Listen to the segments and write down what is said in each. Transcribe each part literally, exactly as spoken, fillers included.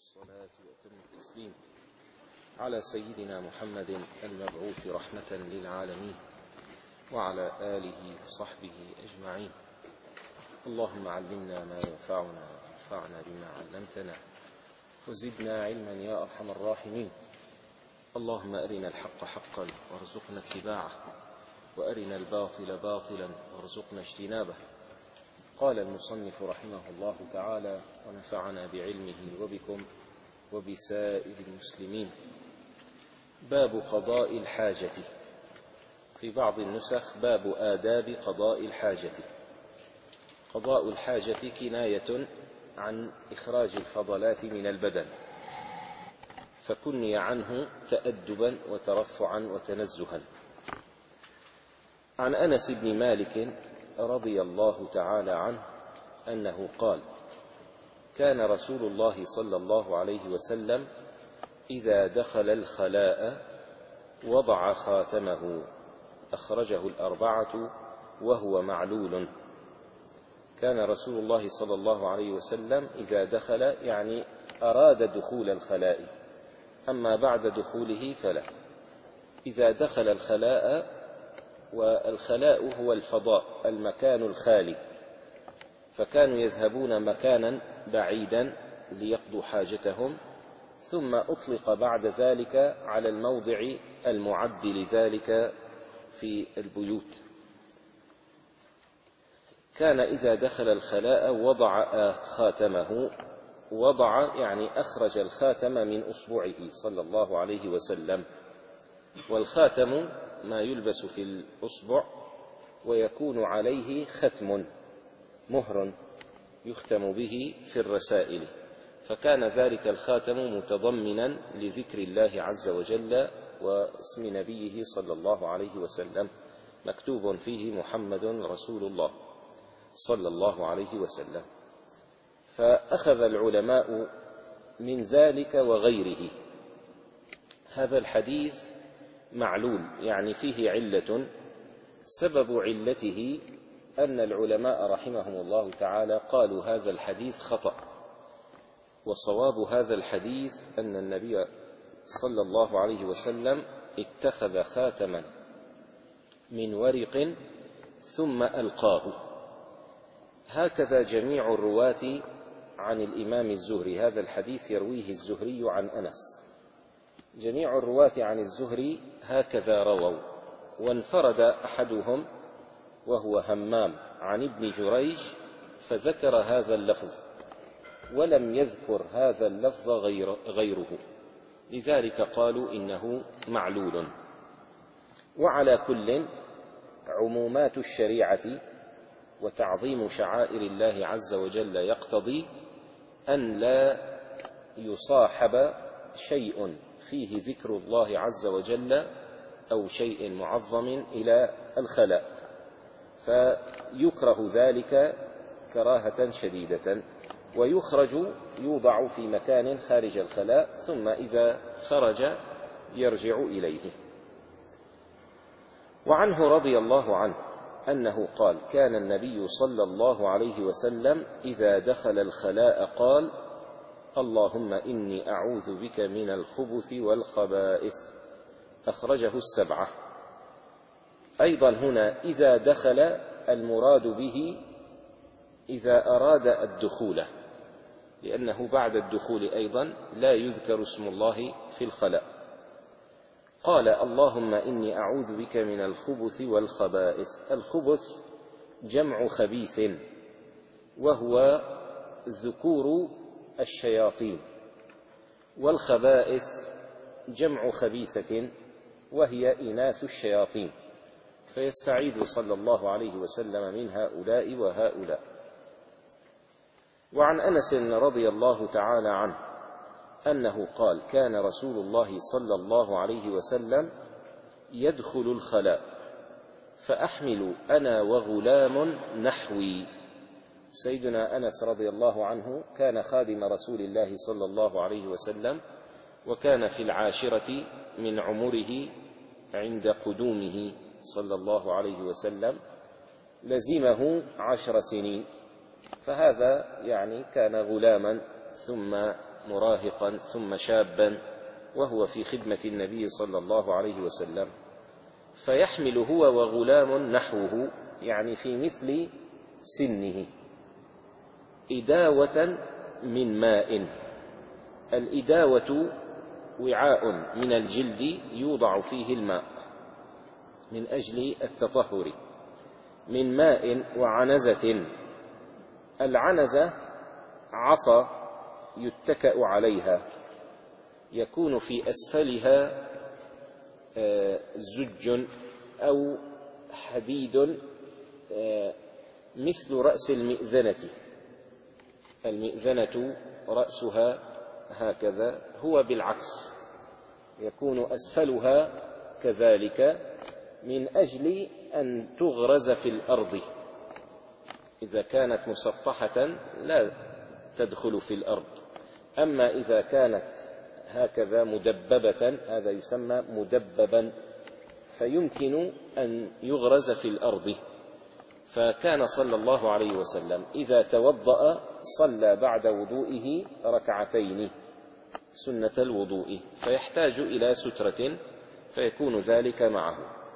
الصلاة وأتم التسليم على سيدنا محمد المبعوث رحمة للعالمين وعلى آله وصحبه أجمعين. اللهم علمنا ما ينفعنا وانفعنا بما علمتنا وزدنا علما يا أرحم الراحمين. اللهم أرنا الحق حقا وارزقنا اتباعه وأرنا الباطل باطلا وارزقنا اجتنابه. قال المصنف رحمه الله تعالى: ونفعنا بعلمه وبكم وبسائر المسلمين. باب قضاء الحاجة. في بعض النسخ باب آداب قضاء الحاجة. قضاء الحاجة كناية عن إخراج الفضلات من البدن، فكني عنه تأدبا وترفعا وتنزها. عن أنس بن مالك رضي الله تعالى عنه أنه قال: كان رسول الله صلى الله عليه وسلم إذا دخل الخلاء وضع خاتمه، أخرجه الأربعة وهو معلول. كان رسول الله صلى الله عليه وسلم إذا دخل يعني أراد دخول الخلاء، أما بعد دخوله فلا. إذا دخل الخلاء، والخلاء هو الفضاء المكان الخالي، فكانوا يذهبون مكانا بعيدا ليقضوا حاجتهم، ثم أطلق بعد ذلك على الموضع المعد لذلك في البيوت. كان إذا دخل الخلاء وضع خاتمه، وضع يعني أخرج الخاتم من أصبعه صلى الله عليه وسلم. والخاتم ما يلبس في الأصبع ويكون عليه ختم مهر يختم به في الرسائل، فكان ذلك الخاتم متضمنا لذكر الله عز وجل واسم نبيه صلى الله عليه وسلم، مكتوب فيه محمد رسول الله صلى الله عليه وسلم. فأخذ العلماء من ذلك وغيره. هذا الحديث معلول يعني فيه علة، سبب علته أن العلماء رحمهم الله تعالى قالوا هذا الحديث خطأ، وصواب هذا الحديث أن النبي صلى الله عليه وسلم اتخذ خاتما من ورق ثم ألقاه. هكذا جميع الرواة عن الإمام الزهري، هذا الحديث يرويه الزهري عن أنس، جميع الرواة عن الزهري هكذا رووا. وانفرد أحدهم وهو همام عن ابن جريج فذكر هذا اللفظ، ولم يذكر هذا اللفظ غير غيره، لذلك قالوا إنه معلول. وعلى كل، عمومات الشريعة وتعظيم شعائر الله عز وجل يقتضي أن لا يصاحب شيء فيه ذكر الله عز وجل أو شيء معظم إلى الخلاء، فيكره ذلك كراهة شديدة، ويخرج يوضع في مكان خارج الخلاء، ثم إذا خرج يرجع إليه. وعنه رضي الله عنه أنه قال: كان النبي صلى الله عليه وسلم إذا دخل الخلاء قال: اللهم إني أعوذ بك من الخبث والخبائث، أخرجه السبعة. أيضا هنا إذا دخل المراد به إذا أراد الدخول، لأنه بعد الدخول أيضا لا يذكر اسم الله في الخلاء. قال: اللهم إني أعوذ بك من الخبث والخبائث. الخبث جمع خبيث، وهو ذكور الشياطين، والخبائث جمع خبيثة وهي إناث الشياطين، فيستعيذ صلى الله عليه وسلم من هؤلاء وهؤلاء. وعن أنس رضي الله تعالى عنه أنه قال: كان رسول الله صلى الله عليه وسلم يدخل الخلاء فأحمل أنا وغلام نحوي. سيدنا أنس رضي الله عنه كان خادم رسول الله صلى الله عليه وسلم، وكان في العاشرة من عمره عند قدومه صلى الله عليه وسلم، لزمه عشر سنين، فهذا يعني كان غلاما ثم مراهقا ثم شابا وهو في خدمة النبي صلى الله عليه وسلم، فيحمل هو وغلام نحوه يعني في مثل سنه إداوة من ماء. الإداوة وعاء من الجلد يوضع فيه الماء من أجل التطهر، من ماء وعنزة. العنزة عصا يتكأ عليها، يكون في أسفلها زج أو حديد مثل رأس المئذنة. المئذنة رأسها هكذا، هو بالعكس يكون أسفلها كذلك من أجل أن تغرز في الأرض. إذا كانت مسطحة لا تدخل في الأرض، أما إذا كانت هكذا مدببة هذا يسمى مدببا، فيمكن أن يغرز في الأرض. فكان صلى الله عليه وسلم إذا توضأ صلى بعد وضوئه ركعتين سنة الوضوء، فيحتاج إلى سترة فيكون ذلك معه،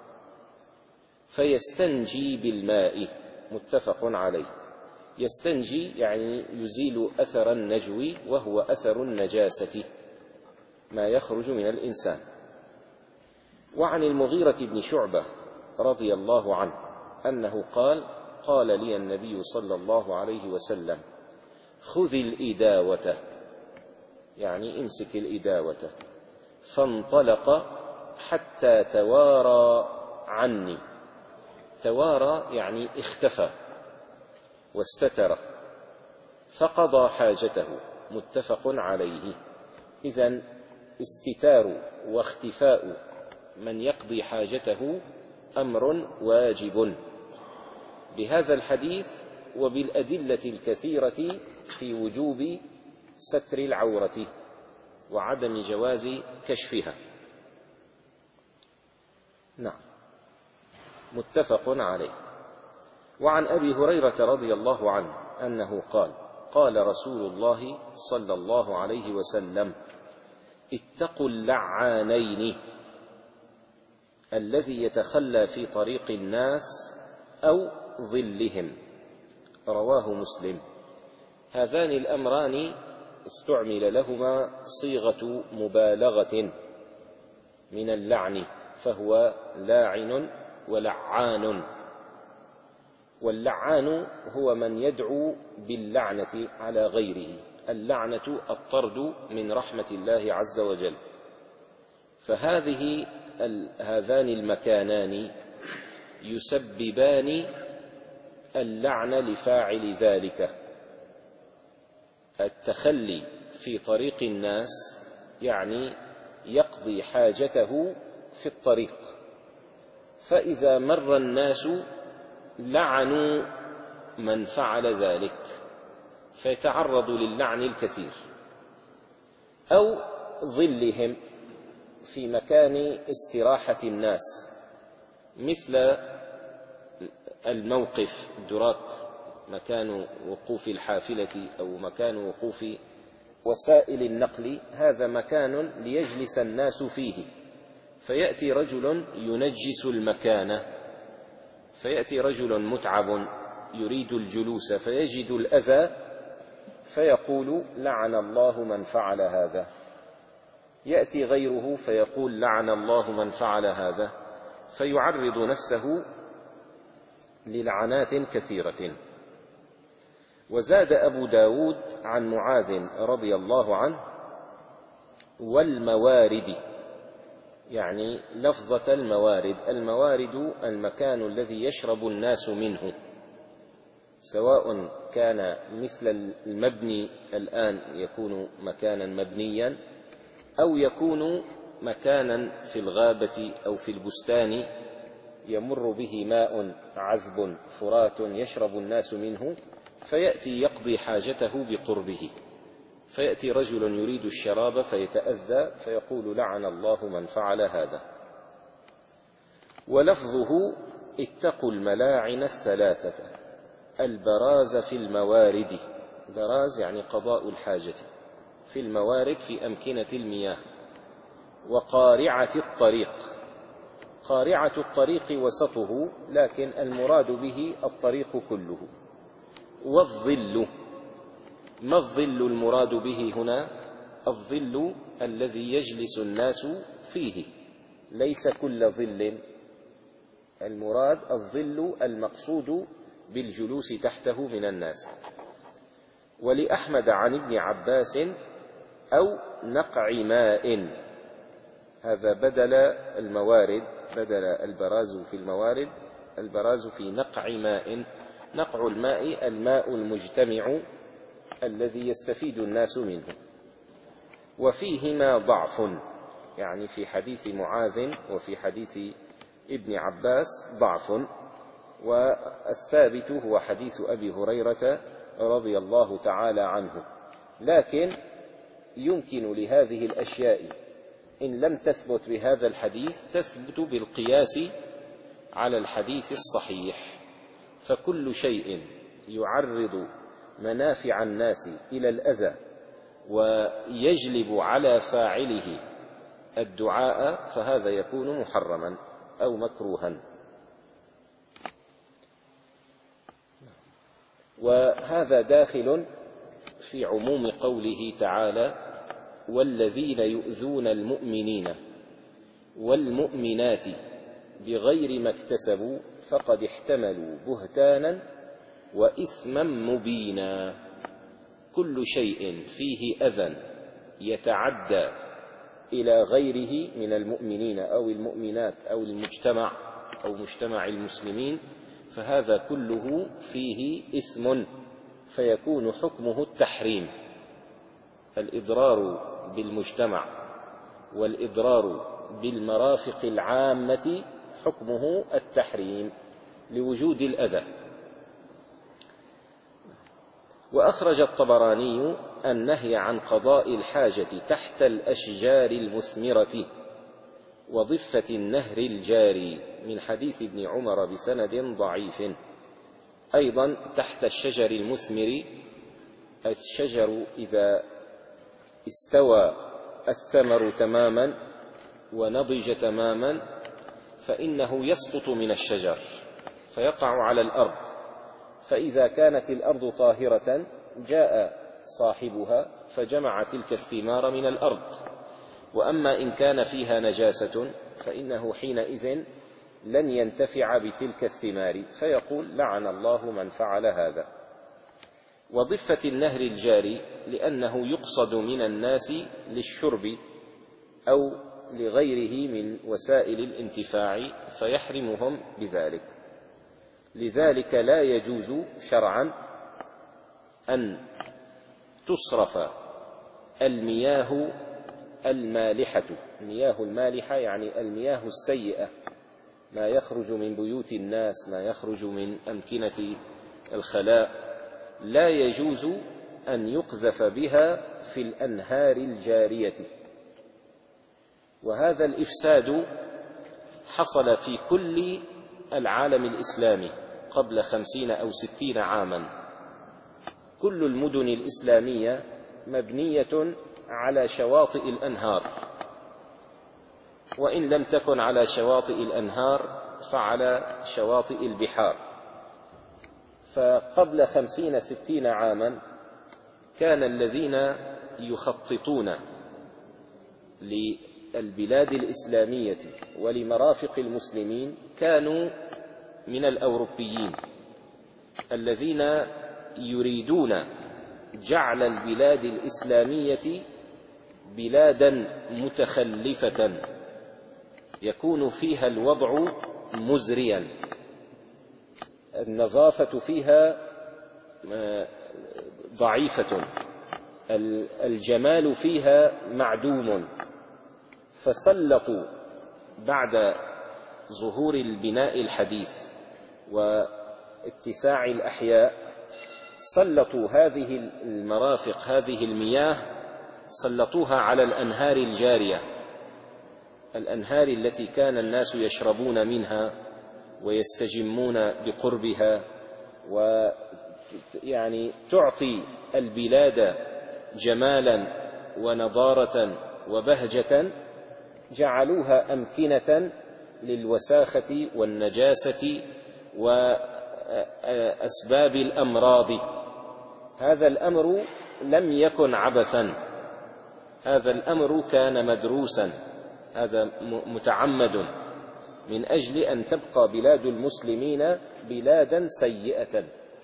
فيستنجي بالماء، متفق عليه. يستنجي يعني يزيل أثر النجو، وهو أثر النجاسة ما يخرج من الإنسان. وعن المغيرة بن شعبة رضي الله عنه أنه قال: قال لي النبي صلى الله عليه وسلم: خذ الإداوة، يعني امسك الإداوة. فانطلق حتى توارى عني. توارى يعني اختفى واستتر، فقضى حاجته، متفق عليه. إذن استتار واختفاء من يقضي حاجته أمر واجب بهذا الحديث وبالأدلة الكثيرة في وجوب ستر العورة وعدم جواز كشفها. نعم، متفق عليه. وعن أبي هريرة رضي الله عنه أنه قال: قال رسول الله صلى الله عليه وسلم: اتقوا اللعانين، الذي يتخلى في طريق الناس أو ظلهم. رواه مسلم. هذان الأمران استعمل لهما صيغة مبالغة من اللعن، فهو لاعن ولعان. واللعان هو من يدعو باللعنة على غيره. اللعنة الطرد من رحمة الله عز وجل. فهذه هذان المكانان يسببان اللعن لفاعل ذلك. التخلي في طريق الناس يعني يقضي حاجته في الطريق، فإذا مر الناس لعنوا من فعل ذلك فيتعرض للعن الكثير. أو ظلهم في مكان استراحة الناس، مثل الموقف الدراك، مكان وقوف الحافلة أو مكان وقوف وسائل النقل، هذا مكان ليجلس الناس فيه، فيأتي رجل ينجس المكان، فيأتي رجل متعب يريد الجلوس فيجد الأذى فيقول: لعن الله من فعل هذا. يأتي غيره فيقول: لعن الله من فعل هذا، فيعرض نفسه للعنات كثيرة. وزاد أبو داود عن معاذ رضي الله عنه: والموارد، يعني لفظة الموارد. الموارد المكان الذي يشرب الناس منه، سواء كان مثل المبني الآن يكون مكانا مبنيا، أو يكون مكانا في الغابة أو في البستان يمر به ماء عذب فرات يشرب الناس منه، فيأتي يقضي حاجته بقربه، فيأتي رجل يريد الشراب فيتأذى فيقول: لعن الله من فعل هذا. ولفظه: اتقوا الملاعن الثلاثة، البراز في الموارد. براز يعني قضاء الحاجة، في الموارد في أمكنة المياه. وقارعة الطريق، قارعة الطريق وسطه، لكن المراد به الطريق كله. والظل، ما الظل المراد به هنا؟ الظل الذي يجلس الناس فيه، ليس كل ظل، المراد الظل المقصود بالجلوس تحته من الناس. ولأحمد عن ابن عباس أو نقع ماء، هذا بدل الموارد، بدل البراز في الموارد، البراز في نقع ماء. نقع الماء الماء المجتمع الذي يستفيد الناس منه. وفيهما ضعف، يعني في حديث معاذ وفي حديث ابن عباس ضعف، والثابت هو حديث أبي هريرة رضي الله تعالى عنه. لكن يمكن لهذه الأشياء إن لم تثبت بهذا الحديث تثبت بالقياس على الحديث الصحيح. فكل شيء يعرض منافع الناس إلى الأذى ويجلب على فاعله الدعاء فهذا يكون محرما أو مكروها. وهذا داخل في عموم قوله تعالى: والذين يؤذون المؤمنين والمؤمنات بغير ما اكتسبوا فقد احتملوا بهتانا وإثما مبينا. كل شيء فيه أذى يتعدى إلى غيره من المؤمنين أو المؤمنات أو المجتمع أو مجتمع المسلمين فهذا كله فيه إثم، فيكون حكمه التحريم. الإضرار بالمجتمع والإضرار بالمرافق العامة حكمه التحريم لوجود الأذى. وأخرج الطبراني النهي عن قضاء الحاجة تحت الأشجار المثمرة وضفة النهر الجاري من حديث ابن عمر بسند ضعيف. أيضا تحت الشجر المثمر، الشجر إذا استوى الثمر تماما ونضج تماما فإنه يسقط من الشجر فيقع على الأرض، فإذا كانت الأرض طاهرة جاء صاحبها فجمع تلك الثمار من الأرض، وأما إن كان فيها نجاسة فإنه حينئذ لن ينتفع بتلك الثمار فيقول: لعن الله من فعل هذا. وضفة النهر الجاري لأنه يقصد من الناس للشرب أو لغيره من وسائل الانتفاع فيحرمهم بذلك. لذلك لا يجوز شرعا أن تصرف المياه المالحة، المياه المالحة يعني المياه السيئة، ما يخرج من بيوت الناس، ما يخرج من أمكنة الخلاء، لا يجوز أن يقذف بها في الأنهار الجارية. وهذا الإفساد حصل في كل العالم الإسلامي قبل خمسين أو ستين عاما. كل المدن الإسلامية مبنية على شواطئ الأنهار، وإن لم تكن على شواطئ الأنهار فعلى شواطئ البحار. فقبل خمسين ستين عاما كان الذين يخططون للبلاد الإسلامية ولمرافق المسلمين كانوا من الأوروبيين الذين يريدون جعل البلاد الإسلامية بلادا متخلفة يكون فيها الوضع مزريا، النظافة فيها ضعيفة، الجمال فيها معدوم. فسلطوا بعد ظهور البناء الحديث واتساع الأحياء سلطوا هذه المرافق، هذه المياه سلطوها على الأنهار الجارية، الأنهار التي كان الناس يشربون منها ويستجمون بقربها، ويعني تعطي البلاد جمالا ونضارة وبهجة جعلوها أمكنة للوساخة والنجاسة وأسباب الأمراض. هذا الأمر لم يكن عبثا، هذا الأمر كان مدروسا، هذا متعمد من أجل أن تبقى بلاد المسلمين بلادا سيئة.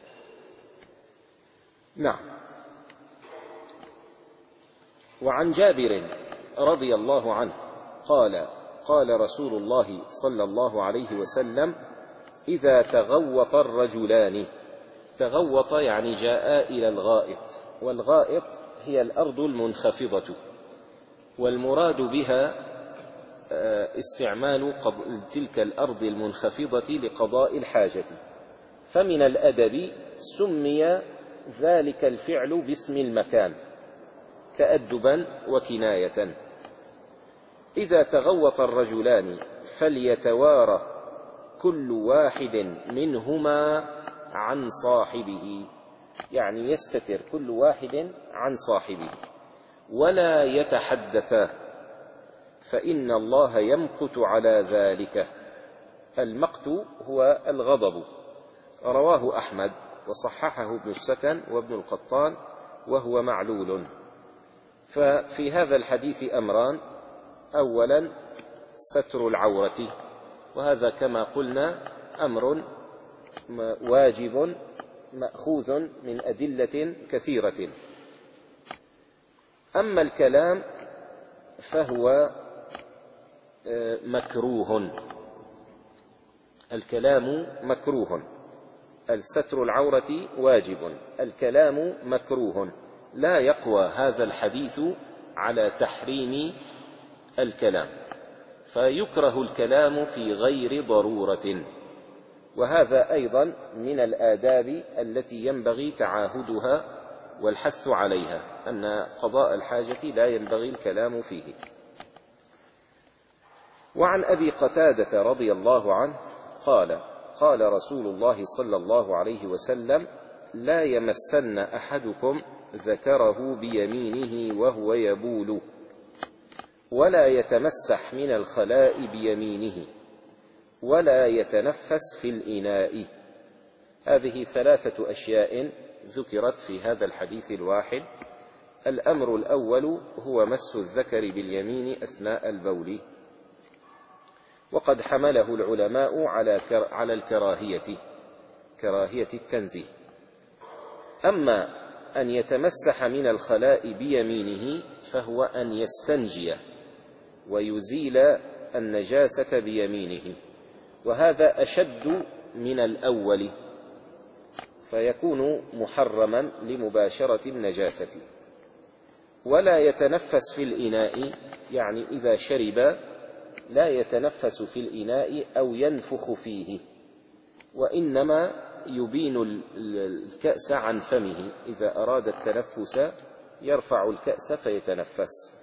نعم. وعن جابر رضي الله عنه قال قال رسول الله صلى الله عليه وسلم: إذا تغوط الرجلان، تغوط يعني جاء إلى الغائط، والغائط هي الأرض المنخفضة، والمراد بها استعمال تلك الأرض المنخفضة لقضاء الحاجة، فمن الأدب سمي ذلك الفعل باسم المكان تأدبا وكناية. إذا تغوط الرجلان فليتوارى كل واحد منهما عن صاحبه، يعني يستتر كل واحد عن صاحبه، ولا يتحدثا، فإن الله يمقت على ذلك. المقت هو الغضب. رواه أحمد وصححه ابن السكن وابن القطان وهو معلول. ففي هذا الحديث أمران: أولا ستر العورة، وهذا كما قلنا أمر واجب مأخوذ من أدلة كثيرة. أما الكلام فهو مكروه، الكلام مكروه، الستر العورة واجب، الكلام مكروه. لا يقوى هذا الحديث على تحريم الكلام، فيكره الكلام في غير ضرورة، وهذا أيضا من الآداب التي ينبغي تعاهدها والحث عليها، أن قضاء الحاجة لا ينبغي الكلام فيه. وعن أبي قتادة رضي الله عنه قال قال رسول الله صلى الله عليه وسلم: لا يمسن أحدكم ذكره بيمينه وهو يبول، ولا يتمسح من الخلاء بيمينه، ولا يتنفس في الإناء. هذه ثلاثة أشياء ذكرت في هذا الحديث الواحد. الأمر الأول هو مس الذكر باليمين أثناء البول، وقد حمله العلماء على الكراهية، كراهية التنزيه. أما أن يتمسح من الخلاء بيمينه فهو أن يستنجي ويزيل النجاسة بيمينه، وهذا أشد من الأول، فيكون محرما لمباشرة النجاسة. ولا يتنفس في الإناء، يعني إذا شرب لا يتنفس في الإناء أو ينفخ فيه، وإنما يبين الكأس عن فمه، إذا أراد التنفس يرفع الكأس فيتنفس.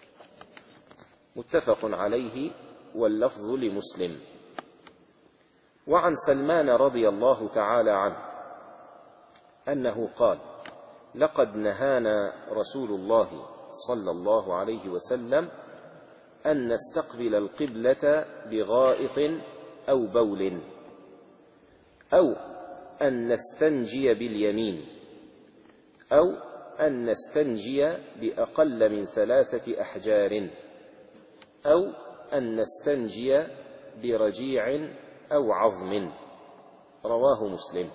متفق عليه واللفظ لمسلم. وعن سلمان رضي الله تعالى عنه أنه قال: لقد نهانا رسول الله صلى الله عليه وسلم أن نستقبل القبلة بغائط أو بول، أو أن نستنجي باليمين، أو أن نستنجي بأقل من ثلاثة أحجار، أو أن نستنجي برجيع أو عظم. رواه مسلم.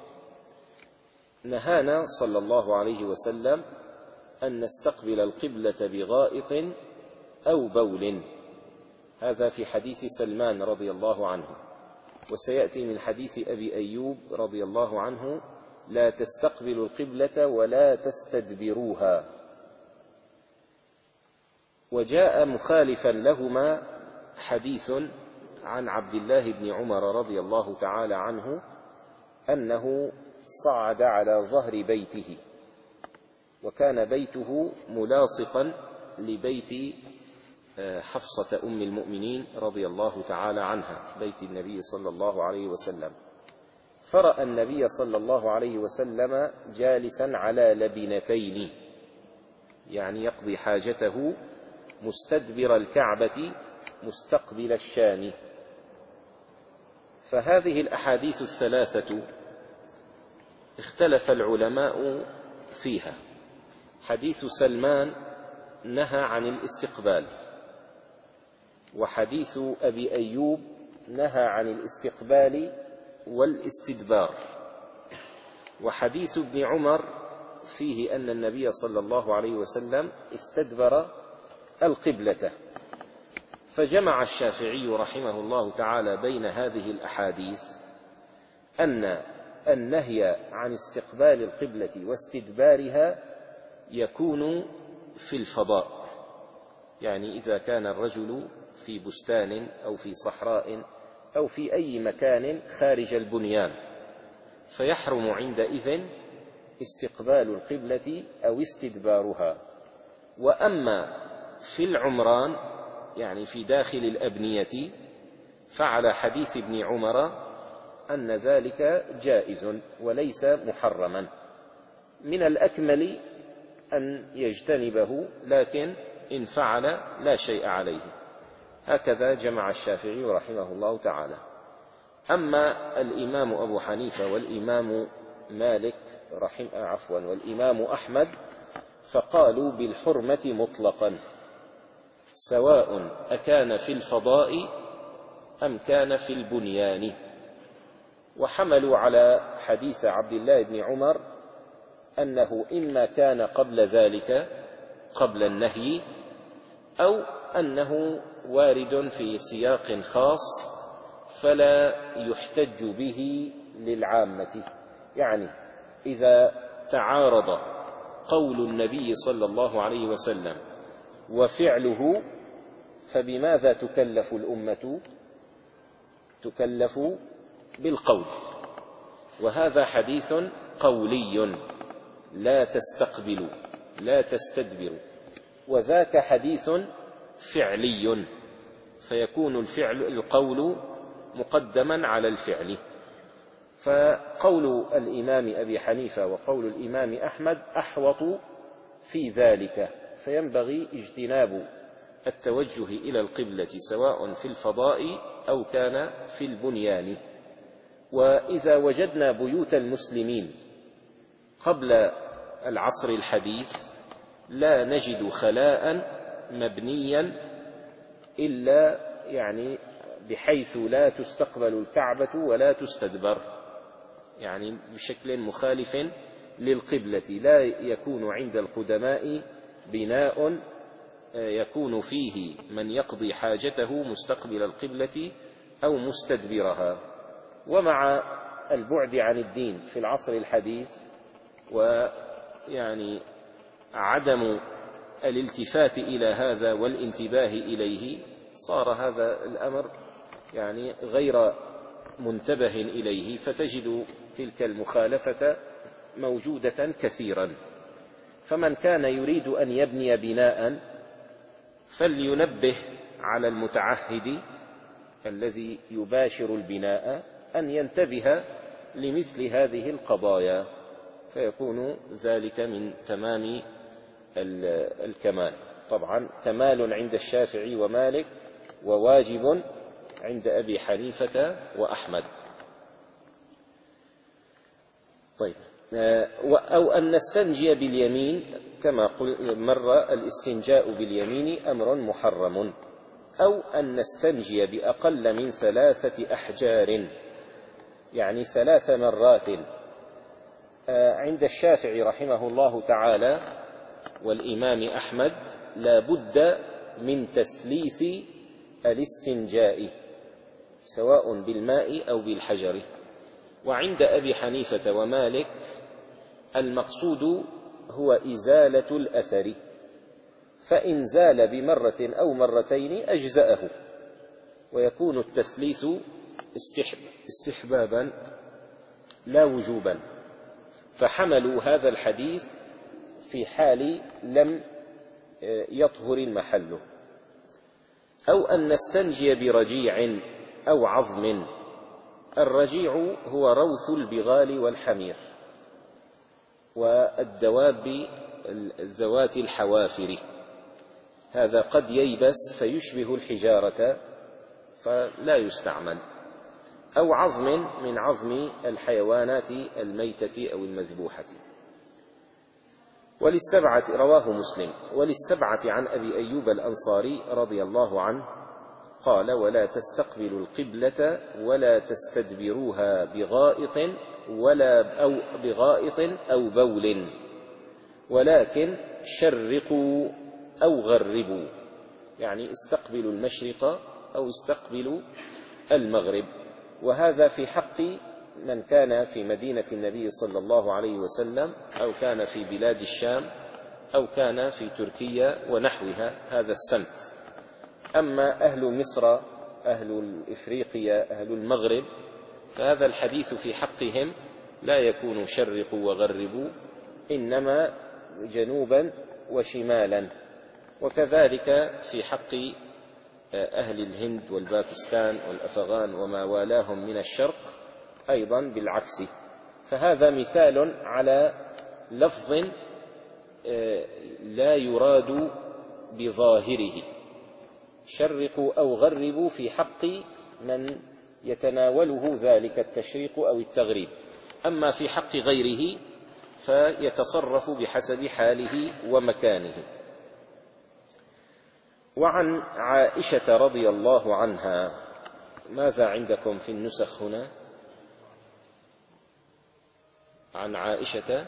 نهانا صلى الله عليه وسلم أن نستقبل القبلة بغائط أو بول، هذا في حديث سلمان رضي الله عنه. وسيأتي من حديث أبي أيوب رضي الله عنه: لا تستقبلوا القبلة ولا تستدبروها. وجاء مخالفا لهما حديث عن عبد الله بن عمر رضي الله تعالى عنه أنه صعد على ظهر بيته، وكان بيته ملاصقا لبيت حفصة أم المؤمنين رضي الله تعالى عنها، بيت النبي صلى الله عليه وسلم، فرأى النبي صلى الله عليه وسلم جالسا على لبنتين، يعني يقضي حاجته مستدبر الكعبة مستقبل الشام. فهذه الأحاديث الثلاثة اختلف العلماء فيها. حديث سلمان نهى عن الاستقبال، وحديث أبي أيوب نهى عن الاستقبال والاستدبار، وحديث ابن عمر فيه أن النبي صلى الله عليه وسلم استدبر القبلة. فجمع الشافعي رحمه الله تعالى بين هذه الأحاديث أن النهي عن استقبال القبلة واستدبارها يكون في الفضاء، يعني إذا كان الرجل في بستان أو في صحراء أو في أي مكان خارج البنيان، فيحرم عندئذ استقبال القبلة أو استدبارها. وأما في العمران، يعني في داخل الأبنية، فعلى حديث ابن عمر أن ذلك جائز وليس محرما، من الأكمل أن يجتنبه، لكن إن فعل لا شيء عليه. هكذا جمع الشافعي رحمه الله تعالى. أما الإمام أبو حنيفة والإمام مالك رحم عفوا والإمام أحمد فقالوا بالحرمة مطلقا، سواء أكان في الفضاء أم كان في البنيان. وحملوا على حديث عبد الله بن عمر أنه إما كان قبل ذلك قبل النهي، أو أنه وارد في سياق خاص فلا يحتج به للعامة. يعني إذا تعارض قول النبي صلى الله عليه وسلم وفعله، فبماذا تكلف الأمة؟ تكلف بالقول، وهذا حديث قولي لا تستقبل لا تستدبر، وذاك حديث فعلي، فيكون الفعل القول مقدما على الفعل. فقول الإمام أبي حنيفة وقول الإمام أحمد أحوط في ذلك، فينبغي اجتناب التوجه إلى القبلة سواء في الفضاء أو كان في البنيان. وإذا وجدنا بيوت المسلمين قبل العصر الحديث لا نجد خلاء مبنيا إلا يعني بحيث لا تستقبل الكعبة ولا تستدبر، يعني بشكل مخالف للقبلة. لا يكون عند القدماء بناء يكون فيه من يقضي حاجته مستقبل القبلة أو مستدبرها. ومع البعد عن الدين في العصر الحديث ويعني عدم الالتفات إلى هذا والانتباه إليه، صار هذا الأمر يعني غير منتبه إليه، فتجد تلك المخالفة موجودة كثيرا. فمن كان يريد أن يبني بناء فلينبه على المتعهد الذي يباشر البناء أن ينتبه لمثل هذه القضايا، فيكون ذلك من تمام الكمال. طبعا كمال عند الشافعي ومالك، وواجب عند أبي حنيفة وأحمد. طيب، أو أن نستنجي باليمين، كما مر الاستنجاء باليمين أمر محرم، أو أن نستنجي بأقل من ثلاثة أحجار، يعني ثلاث مرات. عند الشافعي رحمه الله تعالى والإمام أحمد لا بد من تثليث الاستنجاء سواء بالماء أو بالحجر. وعند أبي حنيفة ومالك المقصود هو إزالة الأثر، فإن زال بمرة أو مرتين أجزأه، ويكون التثليث استحبابا لا وجوبا. فحملوا هذا الحديث في حال لم يطهر المحل. أو أن نستنجي برجيع أو عظم. الرجيع هو روث البغال والحمير والدواب ذوات الحوافر، هذا قد ييبس فيشبه الحجارة فلا يستعمل، أو عظم من عظم الحيوانات الميتة أو المذبوحة. وللسبعة، رواه مسلم، وللسبعة عن أبي أيوب الأنصاري رضي الله عنه قال: ولا تستقبلوا القبلة ولا تستدبروها بغائط ولا أو بغائط أو بول، ولكن شرقوا أو غربوا، يعني استقبلوا المشرق أو استقبلوا المغرب. وهذا في حق من كان في مدينة النبي صلى الله عليه وسلم، أو كان في بلاد الشام، أو كان في تركيا ونحوها، هذا السمت. أما أهل مصر، أهل إفريقيا، أهل المغرب، فهذا الحديث في حقهم لا يكون شرقوا وغربوا، إنما جنوبا وشمالا. وكذلك في حق أهل الهند والباكستان والأفغان وما والاهم من الشرق أيضا بالعكس. فهذا مثال على لفظ لا يراد بظاهره، شرقوا أو غربوا، في حق من يتناوله ذلك التشريق أو التغريب. أما في حق غيره فيتصرف بحسب حاله ومكانه. وعن عائشة رضي الله عنها، ماذا عندكم في النسخ هنا؟ عن عائشة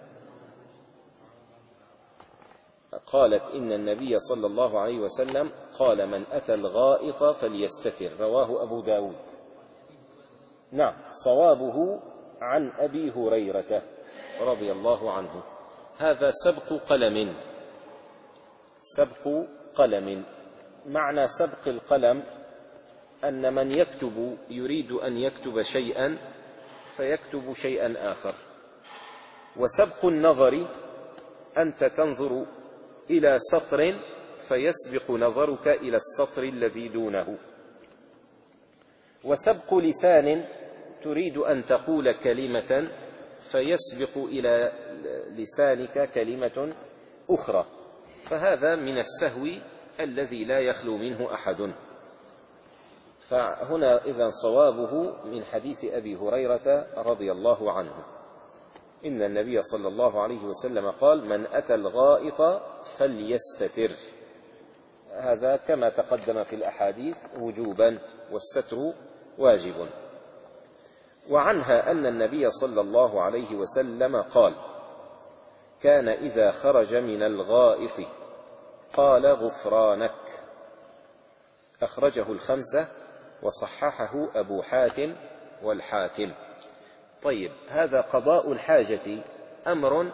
قالت: إن النبي صلى الله عليه وسلم قال: من أتى الغائط فليستتر، رواه أبو داود. نعم، صوابه عن أبي هريرة رضي الله عنه. هذا سبق قلم، سبق قلم. معنى سبق القلم أن من يكتب يريد أن يكتب شيئا فيكتب شيئا آخر. وسبق النظر أنت تنظر إلى سطر فيسبق نظرك إلى السطر الذي دونه. وسبق لسان تريد أن تقول كلمة فيسبق إلى لسانك كلمة أخرى، فهذا من السهو الذي لا يخلو منه أحد. فهنا إذن صوابه من حديث أبي هريرة رضي الله عنه، إن النبي صلى الله عليه وسلم قال: من أتى الغائط فليستتر. هذا كما تقدم في الأحاديث وجوبا، والستر واجب. وعنها أن النبي صلى الله عليه وسلم قال: كان إذا خرج من الغائط قال: غفرانك. أخرجه الخمسة وصححه أبو حاتم والحاكم. طيب، هذا قضاء الحاجة أمر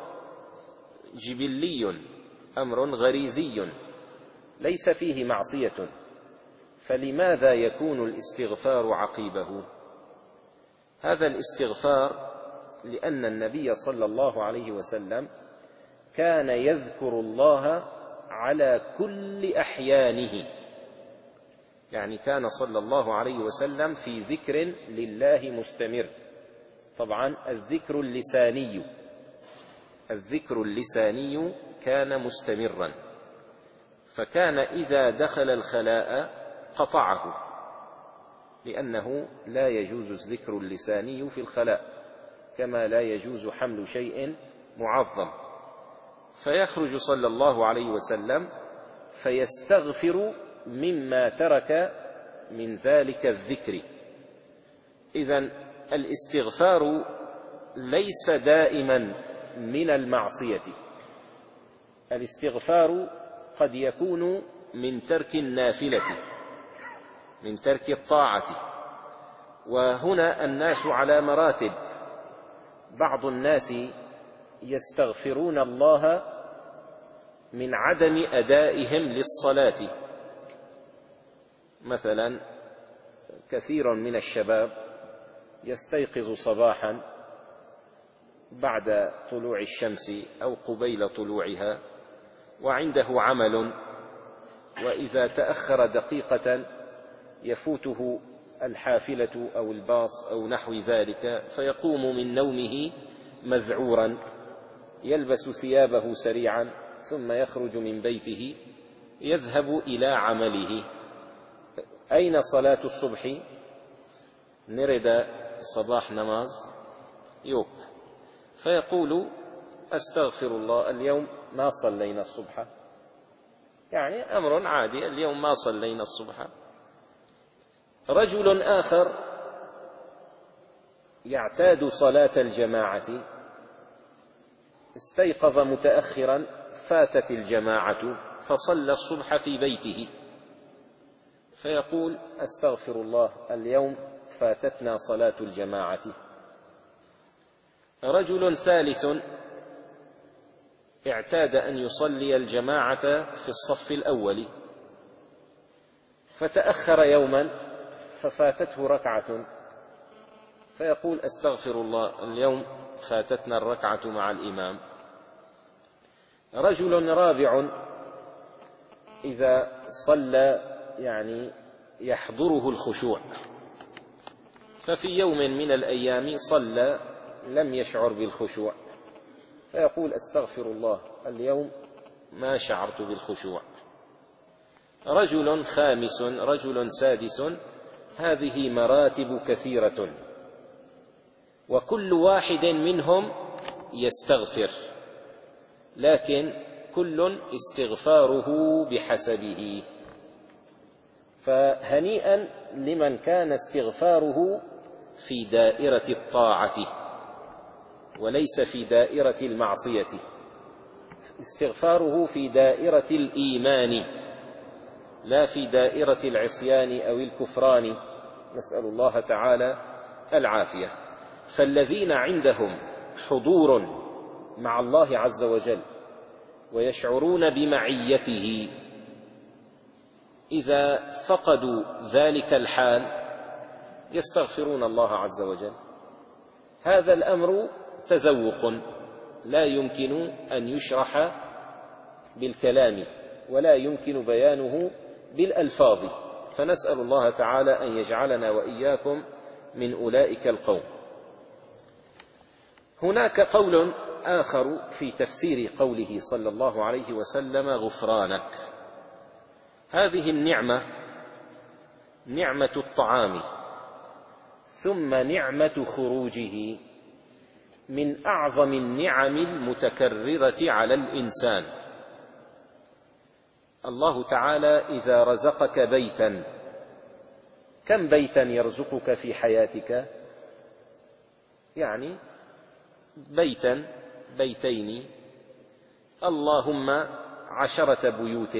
جبلي، أمر غريزي، ليس فيه معصية، فلماذا يكون الاستغفار عقيبه؟ هذا الاستغفار لأن النبي صلى الله عليه وسلم كان يذكر الله على كل أحيانه، يعني كان صلى الله عليه وسلم في ذكر لله مستمر. طبعا الذكر اللساني، الذكر اللساني كان مستمرا، فكان إذا دخل الخلاء قطعه، لأنه لا يجوز الذكر اللساني في الخلاء، كما لا يجوز حمل شيء معظم. فيخرج صلى الله عليه وسلم فيستغفر مما ترك من ذلك الذكر. إذن الاستغفار ليس دائما من المعصية، الاستغفار قد يكون من ترك النافلة، من ترك الطاعة. وهنا الناس على مراتب، بعض الناس يستغفرون الله من عدم أدائهم للصلاة. مثلا كثير من الشباب يستيقظ صباحا بعد طلوع الشمس أو قبيل طلوعها وعنده عمل، وإذا تأخر دقيقة يفوته الحافلة أو الباص أو نحو ذلك، فيقوم من نومه مذعورا يلبس ثيابه سريعا ثم يخرج من بيته يذهب إلى عمله. أين صلاة الصبح؟ نرد صباح نماز يوب، فيقول أستغفر الله اليوم ما صلينا الصبح، يعني أمر عادي اليوم ما صلينا الصبح. رجل آخر يعتاد صلاة الجماعة، استيقظ متأخرا فاتت الجماعة فصلى الصبح في بيته، فيقول أستغفر الله اليوم فاتتنا صلاة الجماعة. رجل ثالث اعتاد أن يصلي الجماعة في الصف الأول، فتأخر يوما ففاتته ركعة، فيقول أستغفر الله اليوم فاتتنا الركعة مع الإمام. رجل رابع إذا صلى يعني يحضره الخشوع، ففي يوم من الأيام صلى لم يشعر بالخشوع، فيقول أستغفر الله اليوم ما شعرت بالخشوع. رجل خامس، رجل سادس، هذه مراتب كثيرة، وكل واحد منهم يستغفر، لكن كل استغفاره بحسبه. فهنيئا لمن كان استغفاره في دائرة الطاعة وليس في دائرة المعصية، استغفاره في دائرة الإيمان لا في دائرة العصيان أو الكفران، نسأل الله تعالى العافية. فالذين عندهم حضور مع الله عز وجل ويشعرون بمعيته إذا فقدوا ذلك الحال يستغفرون الله عز وجل. هذا الأمر تذوق لا يمكن أن يشرح بالكلام ولا يمكن بيانه بالألفاظ، فنسأل الله تعالى أن يجعلنا وإياكم من أولئك القوم. هناك قول آخر في تفسير قوله صلى الله عليه وسلم غفرانك. هذه النعمة نعمة الطعام ثم نعمة خروجه من أعظم النعم المتكررة على الإنسان. الله تعالى إذا رزقك بيتا، كم بيتا يرزقك في حياتك؟ يعني بيتا بيتين، اللهم عشرة بيوت.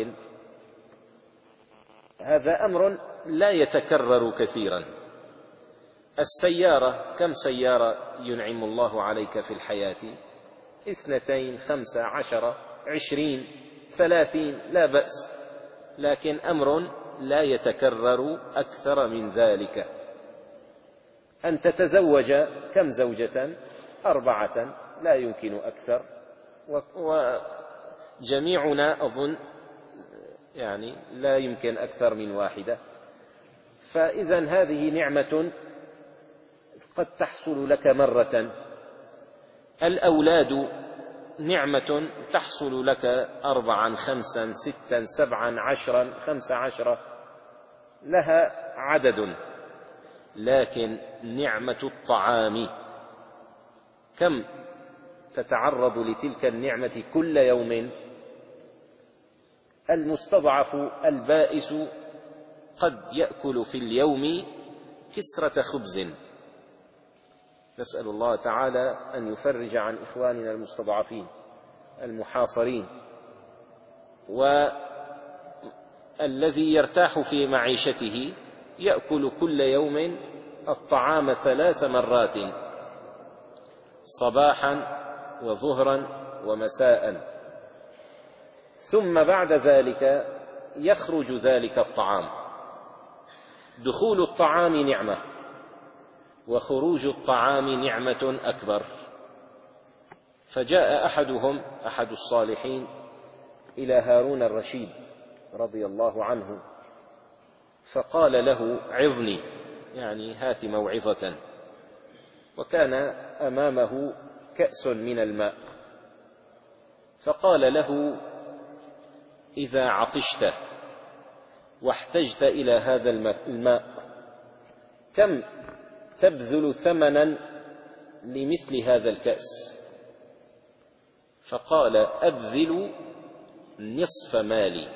هذا أمر لا يتكرر كثيرا. السيارة، كم سيارة ينعم الله عليك في الحياة؟ اثنتين، خمسة، عشرة، عشرين، ثلاثين، لا بأس، لكن أمر لا يتكرر أكثر من ذلك. أن تتزوج، كم زوجة؟ أربعة، لا يمكن أكثر، وجميعنا أظن يعني لا يمكن أكثر من واحدة. فإذا هذه نعمة قد تحصل لك مرة. الأولاد نعمة تحصل لك أربعا، خمسا، ستا، سبعا، عشرا، خمس عشرة، لها عدد. لكن نعمة الطعام كم تتعرض لتلك النعمة كل يوم؟ المستضعف البائس قد يأكل في اليوم كسرة خبز. نسأل الله تعالى أن يفرج عن إخواننا المستضعفين المحاصرين. والذي يرتاح في معيشته يأكل كل يوم الطعام ثلاث مرات، صباحا وظهرا ومساء، ثم بعد ذلك يخرج ذلك الطعام. دخول الطعام نعمة، وخروج الطعام نعمة أكبر. فجاء أحدهم، أحد الصالحين، إلى هارون الرشيد رضي الله عنه، فقال له عظني، يعني هات موعظة. وكان أمامه كأس من الماء، فقال له: إذا عطشت واحتجت إلى هذا الماء كم تبذل ثمنا لمثل هذا الكأس؟ فقال: أبذل نصف مالي.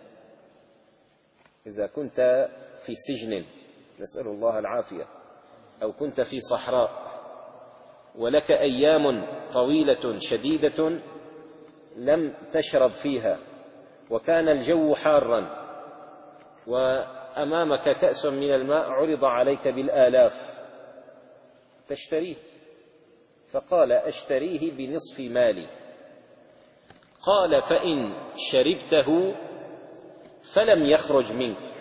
إذا كنت في سجن، نسأل الله العافية، أو كنت في صحراء ولك أيام طويلة شديدة لم تشرب فيها، وكان الجو حارا، وأمامك كأس من الماء عرض عليك بالآلاف، تشتريه؟ فقال: أشتريه بنصف مالي. قال: فإن شربته فلم يخرج منك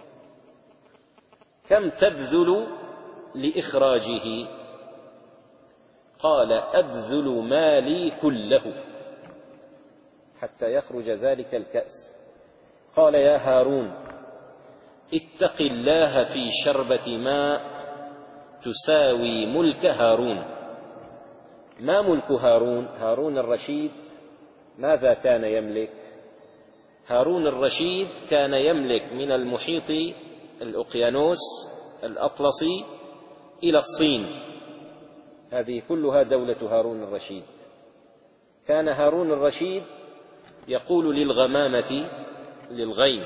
كم تبذل لإخراجه؟ قال: أبذل مالي كله حتى يخرج ذلك الكأس. قال: يا هارون، اتق الله في شربة ماء تساوي ملك هارون. ما ملك هارون؟ هارون الرشيد ماذا كان يملك؟ هارون الرشيد كان يملك من المحيط الأقيانوس الأطلسي إلى الصين، هذه كلها دولة هارون الرشيد. كان هارون الرشيد يقول للغمامة، للغيم: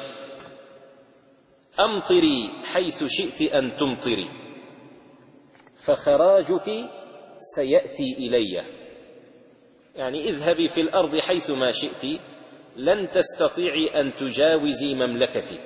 أمطري حيث شئت أن تمطري، فخراجك سيأتي إلي. يعني اذهبي في الأرض حيث ما شئت، لن تستطيعي أن تجاوزي مملكتي.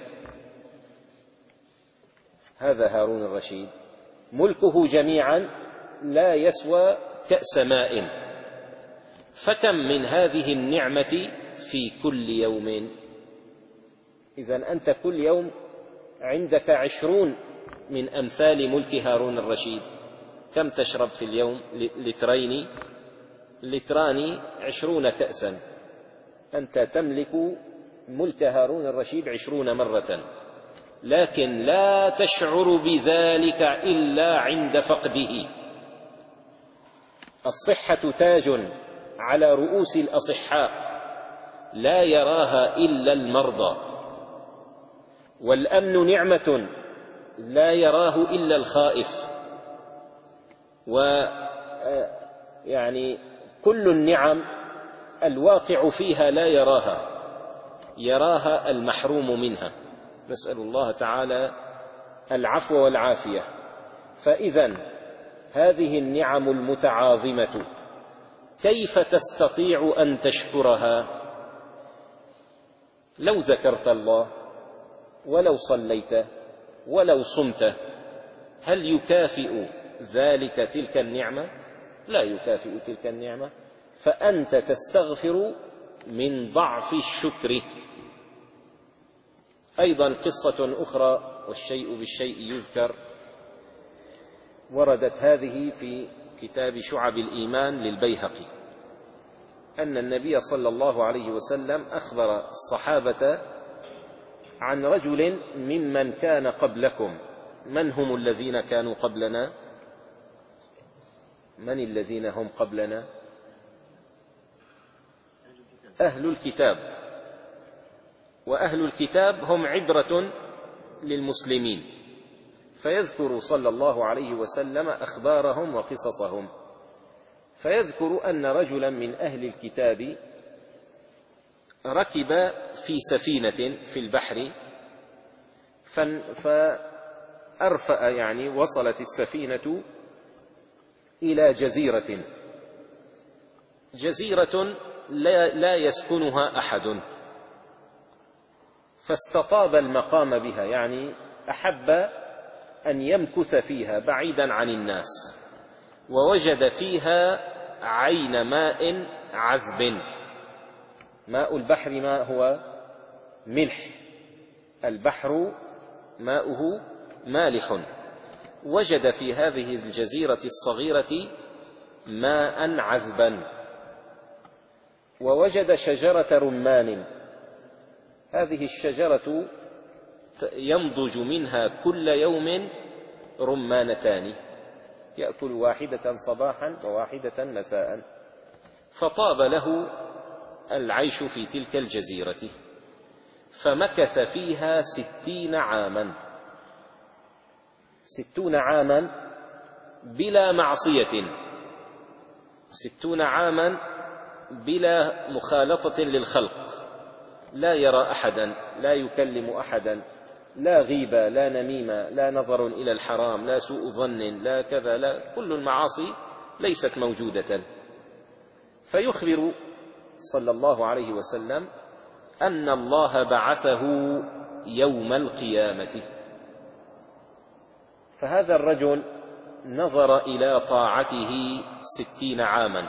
هذا هارون الرشيد، ملكه جميعا لا يسوى كأس ماء. فكم من هذه النعمة في كل يوم؟ إذن أنت كل يوم عندك عشرون من أمثال ملك هارون الرشيد. كم تشرب في اليوم؟ لترين، لتران عشرون كأسا. أنت تملك ملك هارون الرشيد عشرون مرة، لكن لا تشعر بذلك إلا عند فقده. الصحة تاج على رؤوس الأصحاء لا يراها إلا المرضى، والأمن نعمة لا يراه إلا الخائف، ويعني كل النعم الواقع فيها لا يراها، يراها المحروم منها. نسأل الله تعالى العفو والعافية. فإذن هذه النعم المتعاظمة كيف تستطيع أن تشكرها؟ لو ذكرت الله ولو صليت ولو صمت، هل يكافئ ذلك تلك النعمة؟ لا يكافئ تلك النعمة. فأنت تستغفر من ضعف الشكر. أيضا قصة أخرى، والشيء بالشيء يذكر، وردت هذه في كتاب شعب الإيمان للبيهقي، أن النبي صلى الله عليه وسلم أخبر الصحابة عن رجل ممن كان قبلكم. من هم الذين كانوا قبلنا؟ من الذين هم قبلنا؟ أهل الكتاب. وأهل الكتاب هم عبرة للمسلمين، فيذكر صلى الله عليه وسلم أخبارهم وقصصهم. فيذكر أن رجلا من أهل الكتاب ركب في سفينة في البحر، فأرفأ، يعني وصلت السفينة إلى جزيرة، جزيرة لا يسكنها أحد، فاستطاب المقام بها، يعني أحب أن يمكث فيها بعيدا عن الناس. ووجد فيها عين ماء عذب. ماء البحر ما هو؟ ملح. البحر ماؤه مالح. وجد في هذه الجزيرة الصغيرة ماء عذبا، ووجد شجرة رمان. هذه الشجرة ينضج منها كل يوم رمانتان، يأكل واحدة صباحا وواحدة مساء. فطاب له العيش في تلك الجزيرة، فمكث فيها ستين عاما، ستون عاما بلا معصية، ستون عاما بلا مخالطة للخلق، لا يرى أحدا، لا يكلم أحدا، لا غيبة، لا نميمة، لا نظر إلى الحرام، لا سوء ظن، لا كذا، لا، كل المعاصي ليست موجودة. فيخبر صلى الله عليه وسلم أن الله بعثه يوم القيامة. فهذا الرجل نظر إلى طاعته ستين عاما،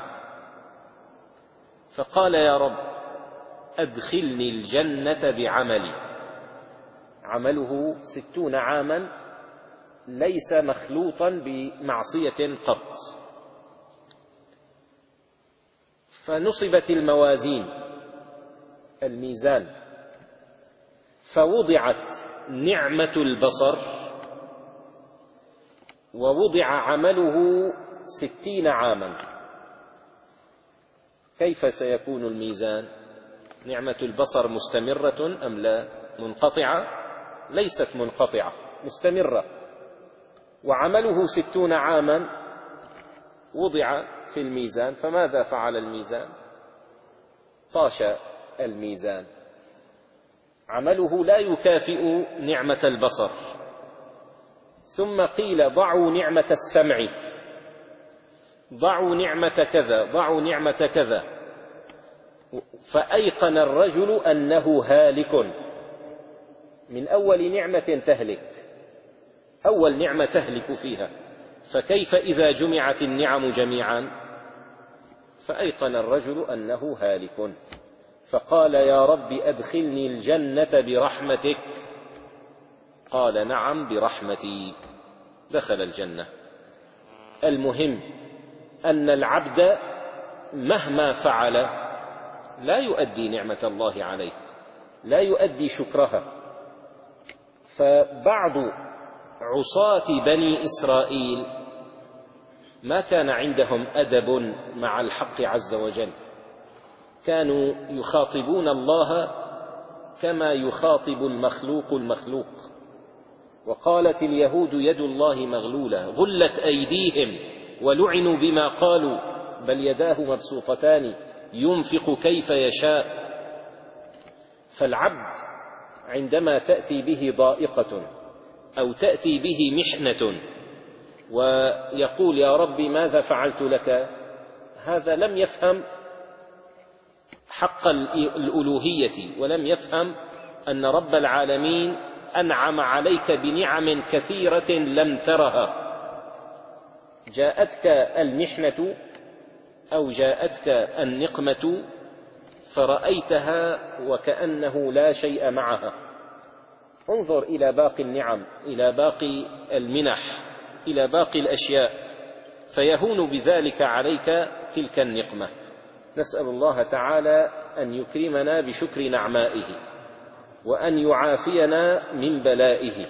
فقال يا رب أدخلني الجنة بعملي. عمله ستون عاما ليس مخلوطا بمعصية قط. فنصبت الموازين، الميزان، فوضعت نعمة البصر ووضع عمله ستين عاما. كيف سيكون الميزان؟ نعمة البصر مستمرة أم لا؟ منقطعة؟ ليست منقطعة، مستمرة. وعمله ستون عاما وضع في الميزان، فماذا فعل الميزان؟ طاش الميزان. عمله لا يكافئ نعمة البصر. ثم قيل ضعوا نعمة السمع، ضعوا نعمة كذا، ضعوا نعمة كذا، فأيقن الرجل أنه هالك. من أول نعمة تهلك، أول نعمة تهلك فيها، فكيف إذا جمعت النعم جميعا؟ فأيقن الرجل أنه هالك، فقال يا رب أدخلني الجنة برحمتك. قال نعم برحمتي، دخل الجنة. المهم أن العبد مهما فعل لا يؤدي نعمة الله عليه، لا يؤدي شكرها. فبعض عصاة بني إسرائيل ما كان عندهم أدب مع الحق عز وجل، كانوا يخاطبون الله كما يخاطب المخلوق المخلوق. وقالت اليهود يد الله مغلولة غلت أيديهم ولعنوا بما قالوا بل يداه مبسوطتان ينفق كيف يشاء. فالعبد عندما تأتي به ضائقة أو تأتي به محنة ويقول يا رب ماذا فعلت لك، هذا لم يفهم حق الألوهية، ولم يفهم أن رب العالمين أنعم عليك بنعم كثيرة لم ترها. جاءتك المحنة أو جاءتك النقمة فرأيتها وكأنه لا شيء معها. انظر إلى باقي النعم، إلى باقي المنح، إلى باقي الأشياء، فيهون بذلك عليك تلك النقمة. نسأل الله تعالى أن يكرمنا بشكر نعمائه وأن يعافينا من بلائه.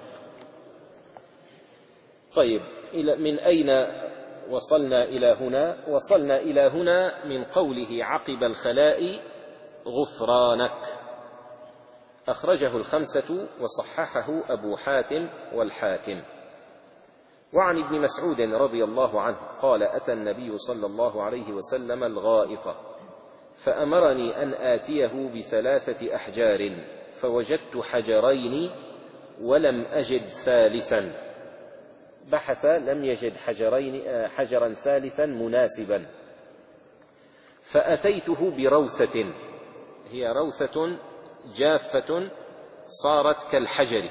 طيب، من أين وصلنا إلى هنا؟ وصلنا إلى هنا من قوله عقب الخلاء غفرانك. أخرجه الخمسة وصححه أبو حاتم والحاكم. وعن ابن مسعود رضي الله عنه قال أتى النبي صلى الله عليه وسلم الغائط فأمرني أن آتيه بثلاثة أحجار فوجدت حجرين ولم أجد ثالثا. بحث لم يجد حجرين حجرا ثالثا مناسبا، فأتيته بروثة، هي روثة جافة صارت كالحجر،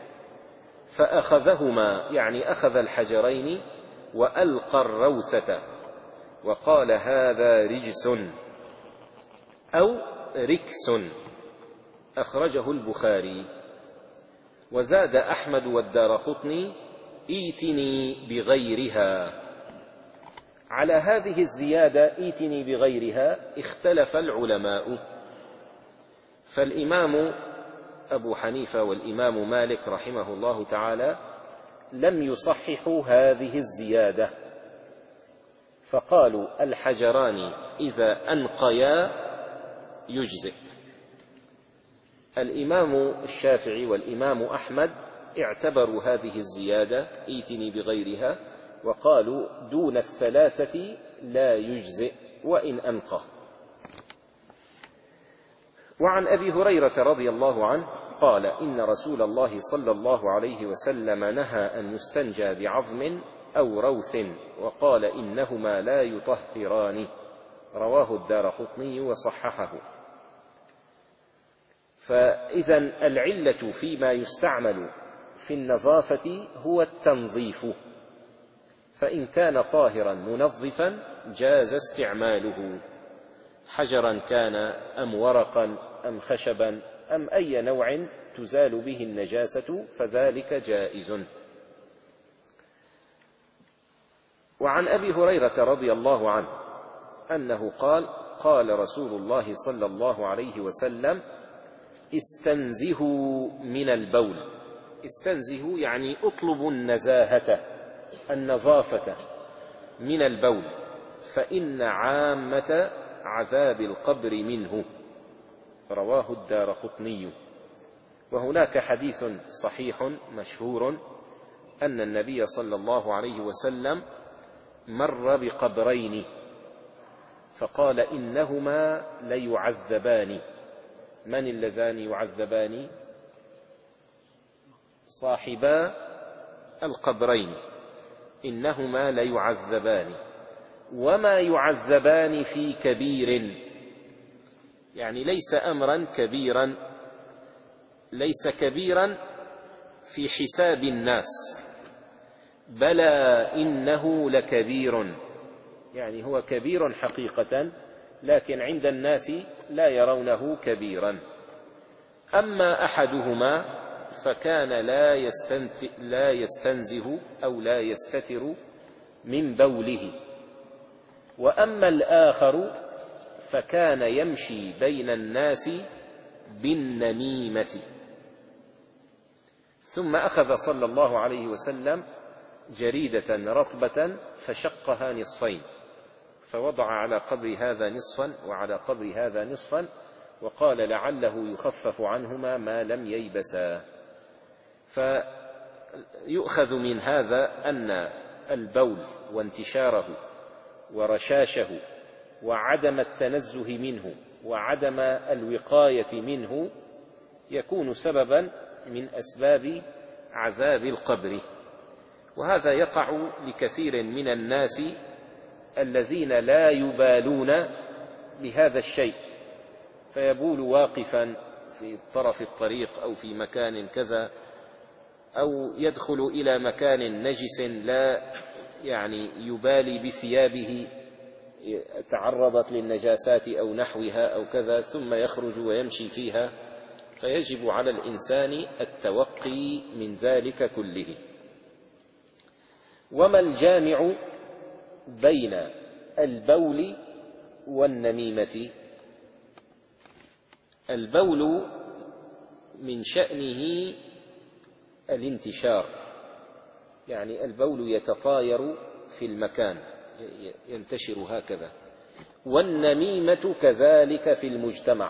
فأخذهما، يعني أخذ الحجرين وألقى الروثة وقال هذا رجس أو ركس. أخرجه البخاري. وزاد أحمد والدارقطني ايتني بغيرها. على هذه الزيادة ايتني بغيرها اختلف العلماء، فالإمام أبو حنيفة والإمام مالك رحمه الله تعالى لم يصححوا هذه الزيادة، فقالوا الحجران إذا أنقيا يجزئ. الإمام الشافعي والإمام أحمد اعتبروا هذه الزيادة ائتني بغيرها، وقالوا دون الثلاثة لا يجزئ وإن أنقى. وعن أبي هريرة رضي الله عنه قال إن رسول الله صلى الله عليه وسلم نهى أن يستنجى بعظم أو روث، وقال إنهما لا يطهران، رواه الدارقطني وصححه. فإذا العلة فيما يستعمل في النظافة هو التنظيف، فإن كان طاهرا منظفا جاز استعماله، حجرا كان أم ورقا أم خشبا أم أي نوع تزال به النجاسة فذلك جائز. وعن أبي هريرة رضي الله عنه أنه قال قال رسول الله صلى الله عليه وسلم استنزهوا من البول. استنزهوا يعني اطلبوا النزاهة النظافة من البول، فإن عامة عذاب القبر منه، رواه الدارقطني. وهناك حديث صحيح مشهور أن النبي صلى الله عليه وسلم مر بقبرين فقال إنهما ليعذبان. من اللذان يعذبان؟ صاحبا القبرين، إنهما ليعذبان وما يعذبان في كبير، يعني ليس أمرا كبيرا، ليس كبيرا في حساب الناس، بلى إنه لكبير، يعني هو كبير حقيقة لكن عند الناس لا يرونه كبيرا. أما أحدهما فكان لا, لا يستنزه أو لا يستتر من بوله، وأما الآخر فكان يمشي بين الناس بالنميمة. ثم أخذ صلى الله عليه وسلم جريدة رطبة فشقها نصفين، فوضع على قبر هذا نصفا وعلى قبر هذا نصفا، وقال لعله يخفف عنهما ما لم ييبسا. فيؤخذ من هذا أن البول وانتشاره ورشاشه وعدم التنزه منه وعدم الوقاية منه يكون سببا من أسباب عذاب القبر. وهذا يقع لكثير من الناس الذين لا يبالون بهذا الشيء، فيبول واقفا في طرف الطريق أو في مكان كذا، أو يدخل إلى مكان نجس لا يعني يبالي بثيابه تعرضت للنجاسات أو نحوها أو كذا، ثم يخرج ويمشي فيها، فيجب على الإنسان التوقي من ذلك كله. وما الجامع بين البول والنميمة؟ البول من شأنه الانتشار، يعني البول يتطاير في المكان ينتشر هكذا، والنميمة كذلك في المجتمع.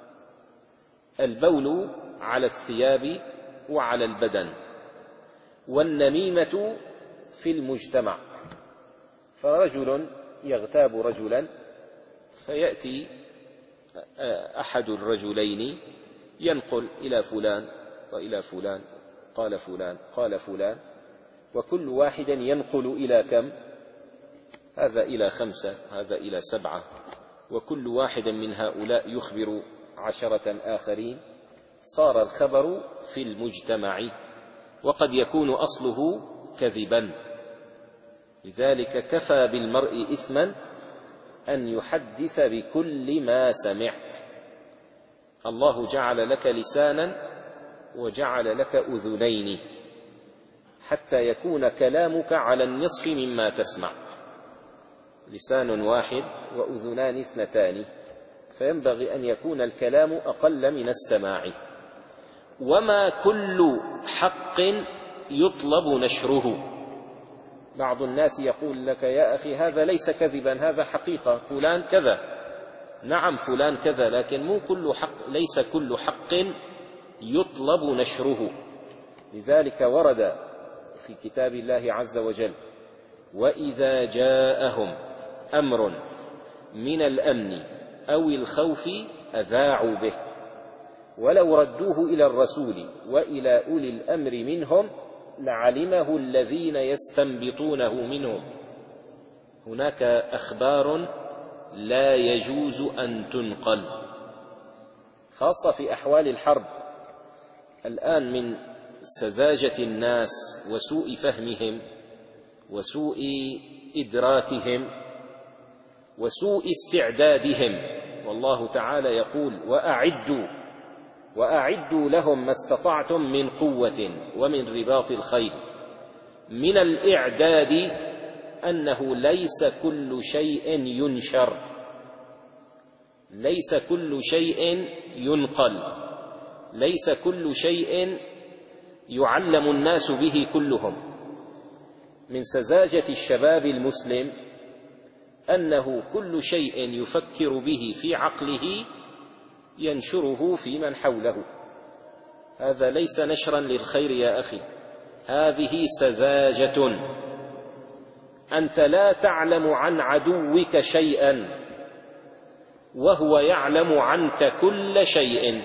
البول على الثياب وعلى البدن، والنميمة في المجتمع. فرجل يغتاب رجلا فيأتي أحد الرجلين ينقل إلى فلان وإلى فلان قال فلان قال فلان، وكل واحد ينقل إلى كم؟ هذا إلى خمسة هذا إلى سبعة، وكل واحد من هؤلاء يخبر عشرة آخرين، صار الخبر في المجتمع، وقد يكون أصله كذبا. لذلك كفى بالمرء إثما أن يحدث بكل ما سمع. الله جعل لك لسانا وجعل لك أذنين حتى يكون كلامك على النصف مما تسمع، لسان واحد وأذنان اثنتان، فينبغي أن يكون الكلام أقل من السماع. وما كل حق يطلب نشره. بعض الناس يقول لك يا أخي هذا ليس كذبا، هذا حقيقة، فلان كذا، نعم فلان كذا، لكن مو كل حق، ليس كل حق يطلب نشره. لذلك ورد في كتاب الله عز وجل: وإذا جاءهم أمر من الأمن أو الخوف أذاعوا به ولو ردوه إلى الرسول وإلى أولي الأمر منهم لعلمه الذين يستنبطونه منهم. هناك أخبار لا يجوز أن تنقل، خاصة في أحوال الحرب الآن، من سذاجة الناس وسوء فهمهم وسوء إدراكهم وسوء استعدادهم. والله تعالى يقول: وأعدوا وأعدوا لهم ما استطعتم من قوة ومن رباط الخيل. من الإعداد أنه ليس كل شيء ينشر، ليس كل شيء ينقل، ليس كل شيء يعلم الناس به كلهم. من سذاجة الشباب المسلم أنه كل شيء يفكر به في عقله ينشره في من حوله. هذا ليس نشرا للخير يا أخي، هذه سذاجة. أنت لا تعلم عن عدوك شيئا وهو يعلم عنك كل شيء.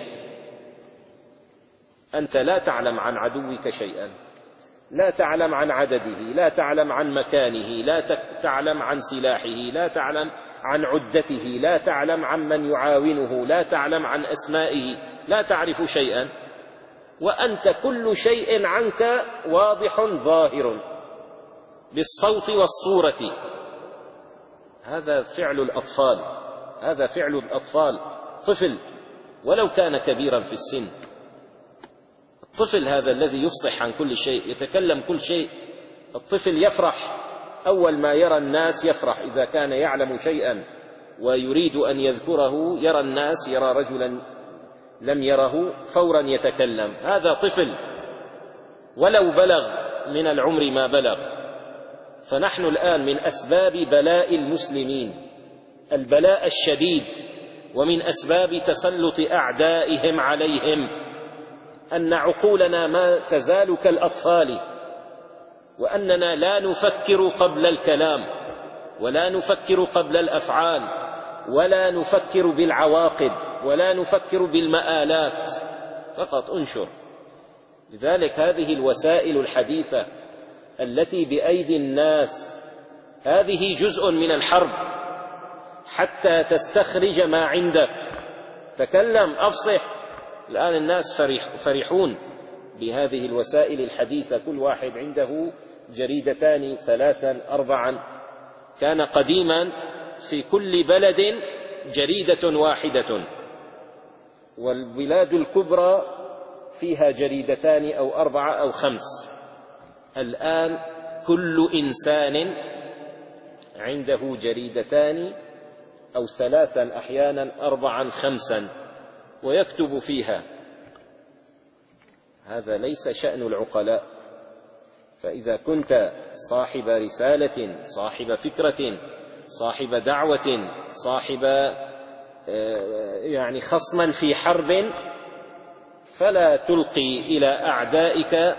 أنت لا تعلم عن عدوك شيئا، لا تعلم عن عدده، لا تعلم عن مكانه، لا تعلم عن سلاحه، لا تعلم عن عدته، لا تعلم عن من يعاونه، لا تعلم عن أسمائه، لا تعرف شيئا، وأنت كل شيء عنك واضح ظاهر بالصوت والصورة. هذا فعل الأطفال، هذا فعل الأطفال. طفل ولو كان كبيرا في السن، الطفل هذا الذي يفصح عن كل شيء، يتكلم كل شيء. الطفل يفرح أول ما يرى الناس، يفرح إذا كان يعلم شيئا ويريد أن يذكره، يرى الناس، يرى رجلا لم يره فورا يتكلم. هذا طفل ولو بلغ من العمر ما بلغ. فنحن الآن من أسباب بلاء المسلمين البلاء الشديد، ومن أسباب تسلط أعدائهم عليهم أن عقولنا ما تزال كالأطفال، وأننا لا نفكر قبل الكلام، ولا نفكر قبل الأفعال، ولا نفكر بالعواقب، ولا نفكر بالمآلات، فقط انشر. لذلك هذه الوسائل الحديثة التي بأيدي الناس هذه جزء من الحرب، حتى تستخرج ما عندك. تكلم، أفصح. الآن الناس فرح فرحون بهذه الوسائل الحديثة، كل واحد عنده جريدتان ثلاثا أربعا. كان قديما في كل بلد جريدة واحدة، والبلاد الكبرى فيها جريدتان أو أربعة أو خمس. الآن كل إنسان عنده جريدتان أو ثلاثا، أحيانا أربعا خمسا، ويكتب فيها. هذا ليس شأن العقلاء. فإذا كنت صاحب رسالة، صاحب فكرة، صاحب دعوة، صاحب يعني خصما في حرب، فلا تلقي إلى أعدائك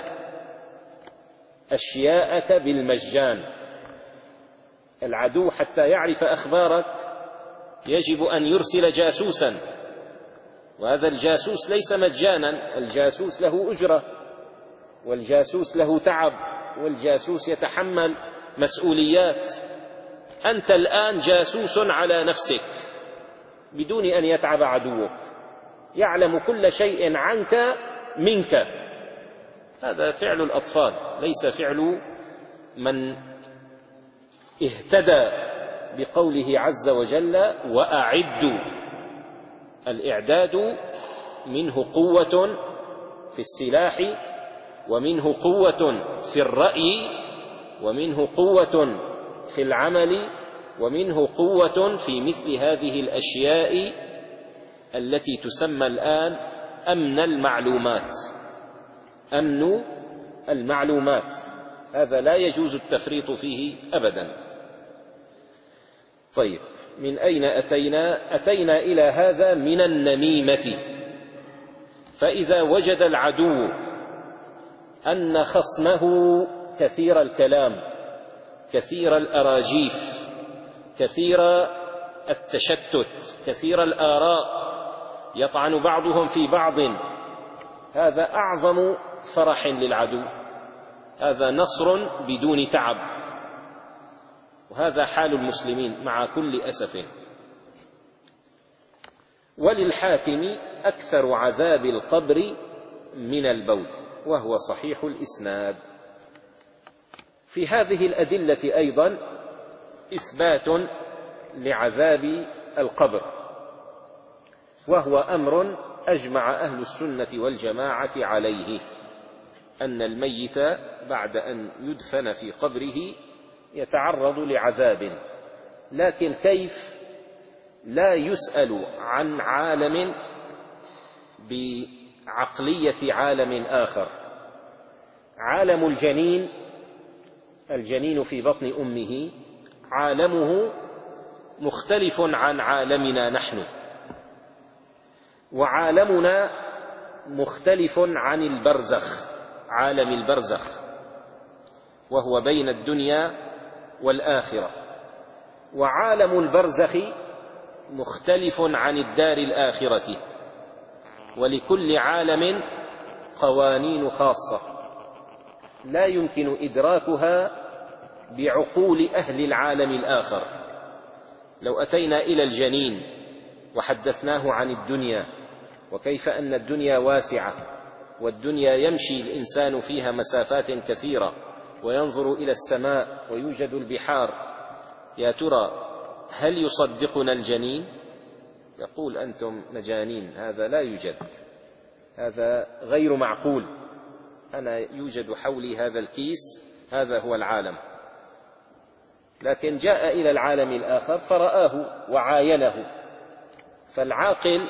أشياءك بالمجان. العدو حتى يعرف أخبارك يجب أن يرسل جاسوسا، وهذا الجاسوس ليس مجانا، الجاسوس له أجرة، والجاسوس له تعب، والجاسوس يتحمل مسؤوليات. أنت الآن جاسوس على نفسك بدون أن يتعب عدوك، يعلم كل شيء عنك منك. هذا فعل الأطفال، ليس فعل من اهتدى بقوله عز وجل: وأعدوا. الإعداد منه قوة في السلاح، ومنه قوة في الرأي، ومنه قوة في العمل، ومنه قوة في مثل هذه الأشياء التي تسمى الآن أمن المعلومات. أمن المعلومات هذا لا يجوز التفريط فيه أبدا. طيب، من أين أتينا؟ أتينا إلى هذا من النميمة. فإذا وجد العدو أن خصمه كثير الكلام، كثير الأراجيف، كثير التشتت، كثير الآراء، يطعن بعضهم في بعض، هذا أعظم فرح للعدو، هذا نصر بدون تعب. وهذا حال المسلمين مع كل أسف. وللحاكم أكثر عذاب القبر من البول، وهو صحيح الإسناد. في هذه الأدلة أيضا إثبات لعذاب القبر، وهو أمر أجمع أهل السنة والجماعة عليه، أن الميت بعد أن يدفن في قبره يتعرض لعذاب، لكن كيف؟ لا يسأل عن عالم بعقلية عالم آخر. عالم الجنين، الجنين في بطن أمه، عالمه مختلف عن عالمنا نحن، وعالمنا مختلف عن البرزخ، عالم البرزخ وهو بين الدنيا والآخرة، وعالم البرزخ مختلف عن الدار الآخرة، ولكل عالم قوانين خاصة لا يمكن إدراكها بعقول أهل العالم الآخر. لو أتينا إلى الجنين وحدثناه عن الدنيا وكيف أن الدنيا واسعة، والدنيا يمشي الإنسان فيها مسافات كثيرة وينظر إلى السماء ويوجد البحار، يا ترى هل يصدقنا الجنين؟ يقول أنتم مجانين، هذا لا يوجد، هذا غير معقول، أنا يوجد حولي هذا الكيس، هذا هو العالم. لكن جاء إلى العالم الآخر فرآه وعاينه، فالعاقل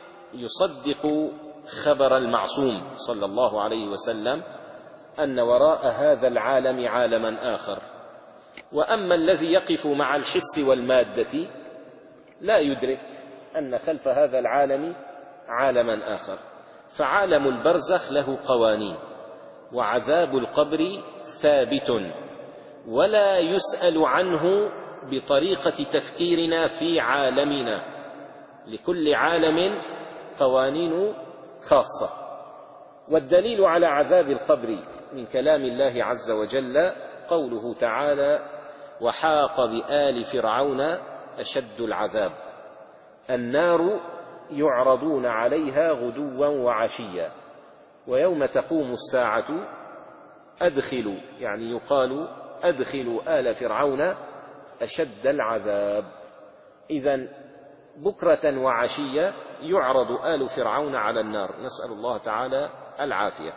يصدق خبر المعصوم صلى الله عليه وسلم أن وراء هذا العالم عالما آخر. وأما الذي يقف مع الحس والمادة لا يدرك أن خلف هذا العالم عالما آخر. فعالم البرزخ له قوانين، وعذاب القبر ثابت ولا يسأل عنه بطريقة تفكيرنا في عالمنا، لكل عالم قوانين خاصة. والدليل على عذاب القبر من كلام الله عز وجل قوله تعالى: وحاق بآل فرعون أشد العذاب. النار يعرضون عليها غدوا وعشيا، ويوم تقوم الساعة أدخلوا، يعني يقال أدخلوا آل فرعون أشد العذاب. إذن بكرة وعشية يعرض آل فرعون على النار، نسأل الله تعالى العافية.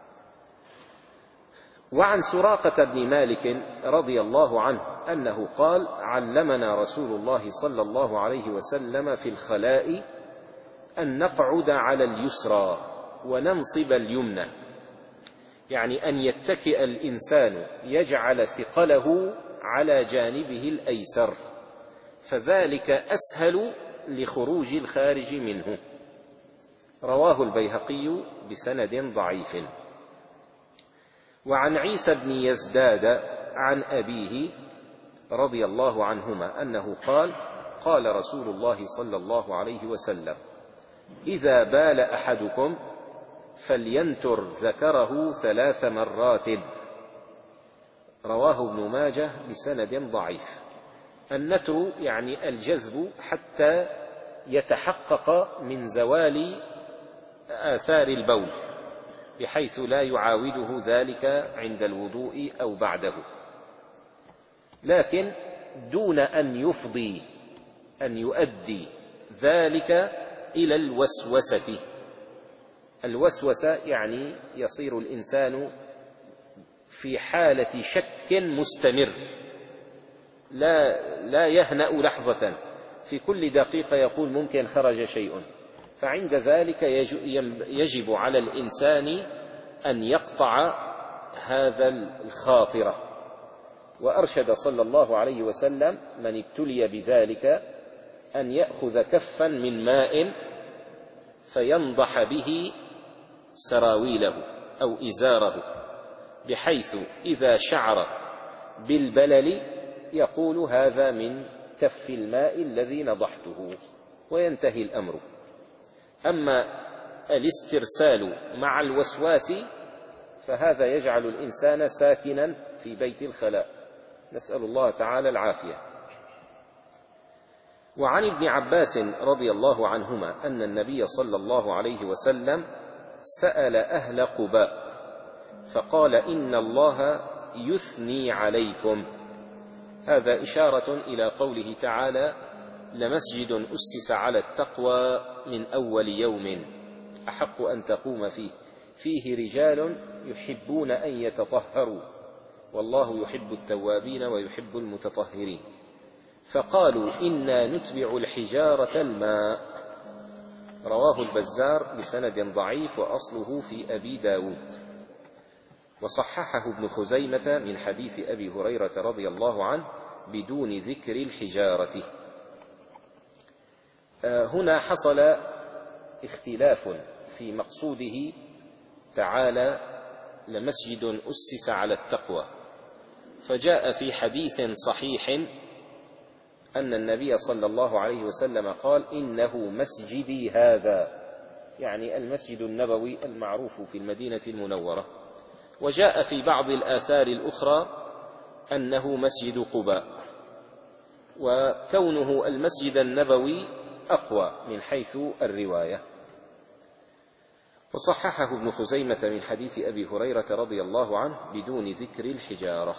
وعن سراقة بن مالك رضي الله عنه أنه قال: علمنا رسول الله صلى الله عليه وسلم في الخلاء أن نقعد على اليسرى وننصب اليمنى، يعني أن يتكئ الإنسان يجعل ثقله على جانبه الأيسر، فذلك أسهل لخروج الخارج منه. رواه البيهقي بسند ضعيف. وعن عيسى بن يزداد عن أبيه رضي الله عنهما أنه قال: قال رسول الله صلى الله عليه وسلم: إذا بال أحدكم فلينتر ذكره ثلاث مرات. رواه ابن ماجه بسند ضعيف. النتر يعني الجذب حتى يتحقق من زوال آثار البول، بحيث لا يعاوده ذلك عند الوضوء أو بعده، لكن دون أن يفضي أن يؤدي ذلك إلى الوسوسة. الوسوسة يعني يصير الإنسان في حالة شك مستمر، لا, لا يهنأ لحظة، في كل دقيقة يقول ممكن خرج شيء. فعند ذلك يجب على الإنسان أن يقطع هذا الخاطرة، وأرشد صلى الله عليه وسلم من ابتلي بذلك أن يأخذ كفا من ماء فينضح به سراويله أو إزاره، بحيث إذا شعر بالبلل يقول هذا من كف الماء الذي نضحته، وينتهي الأمر. أما الاسترسال مع الوسواس فهذا يجعل الإنسان ساكنا في بيت الخلاء، نسأل الله تعالى العافية. وعن ابن عباس رضي الله عنهما أن النبي صلى الله عليه وسلم سأل أهل قباء فقال إن الله يثني عليكم. هذا إشارة إلى قوله تعالى لمسجد أسس على التقوى من أول يوم أحق أن تقوم فيه فيه رجال يحبون أن يتطهروا والله يحب التوابين ويحب المتطهرين. فقالوا إنا نتبع الحجارة الماء. رواه البزار بسند ضعيف وأصله في أبي داود، وصححه ابن خزيمة من حديث أبي هريرة رضي الله عنه بدون ذكر الحجارة. هنا حصل اختلاف في مقصوده تعالى لمسجد أسس على التقوى، فجاء في حديث صحيح أن النبي صلى الله عليه وسلم قال إنه مسجدي هذا، يعني المسجد النبوي المعروف في المدينة المنورة. وجاء في بعض الآثار الأخرى أنه مسجد قباء، وكونه المسجد النبوي أقوى من حيث الرواية. وصححه ابن خزيمة من حديث أبي هريرة رضي الله عنه بدون ذكر الحجارة.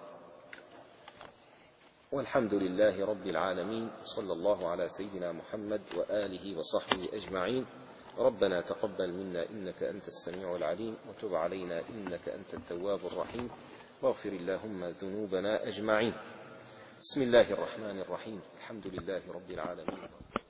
والحمد لله رب العالمين، صلى الله على سيدنا محمد وآله وصحبه أجمعين. ربنا تقبل منا إنك أنت السميع العليم، وتب علينا إنك أنت التواب الرحيم، واغفر اللهم ذنوبنا أجمعين. بسم الله الرحمن الرحيم. الحمد لله رب العالمين.